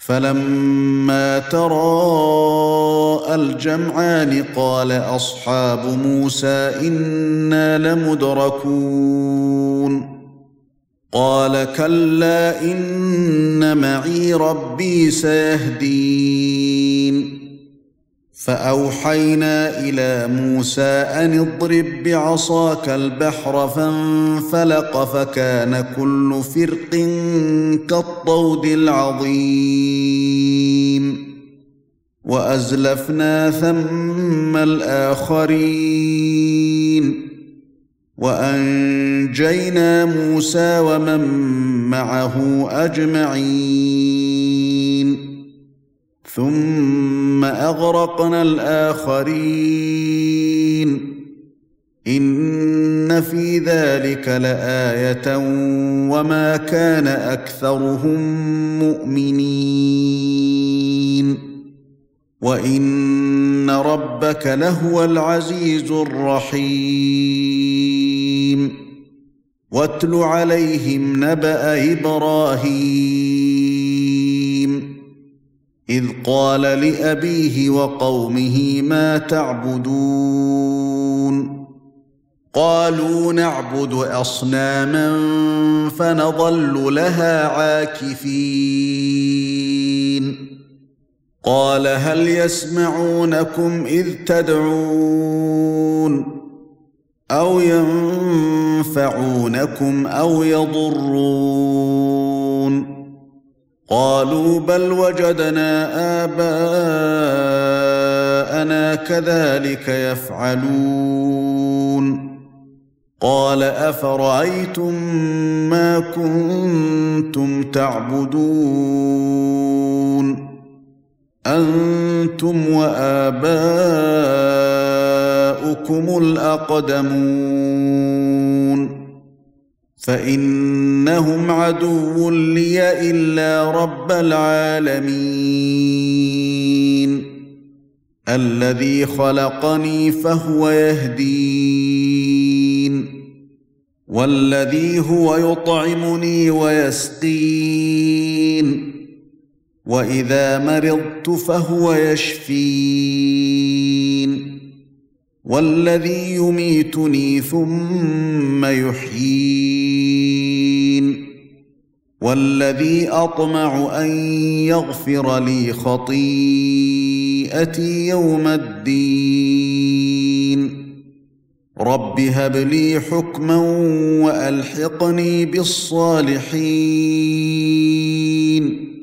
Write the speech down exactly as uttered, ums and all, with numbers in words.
فلما تراءى الجمعان قال أصحاب موسى إنا لمدركون قال كلا إن معي ربي سيهدين فأوحينا إلى موسى أن اضرب بعصاك البحر فانفلق فكان كل فرق كالطود العظيم وأزلفنا ثم الآخرين وأنجينا موسى ومن معه أجمعين ثم أغرقنا الآخرين إن في ذلك لآية وما كان أكثرهم مؤمنين وإن ربك لهو العزيز الرحيم واتل عليهم نبأ إبراهيم إذ قال لأبيه وقومه ما تعبدون قالوا نعبد أصناما فنظل لها عاكفين قال هل يسمعونكم إذ تدعون أو ينفعونكم أو يضرون قالوا بل وجدنا آباءنا كذلك يفعلون قال أفرأيتم ما كنتم تعبدون أنتم وآباؤكم الأقدمون فإنهم عدو لي إلا رب العالمين الذي خلقني فهو يهدين والذي هو يطعمني ويسقين وإذا مرضت فهو يشفين والذي يميتني ثم يحيين والذي أطمع أن يغفر لي خطيئتي يوم الدين رب هب لي حكما وألحقني بالصالحين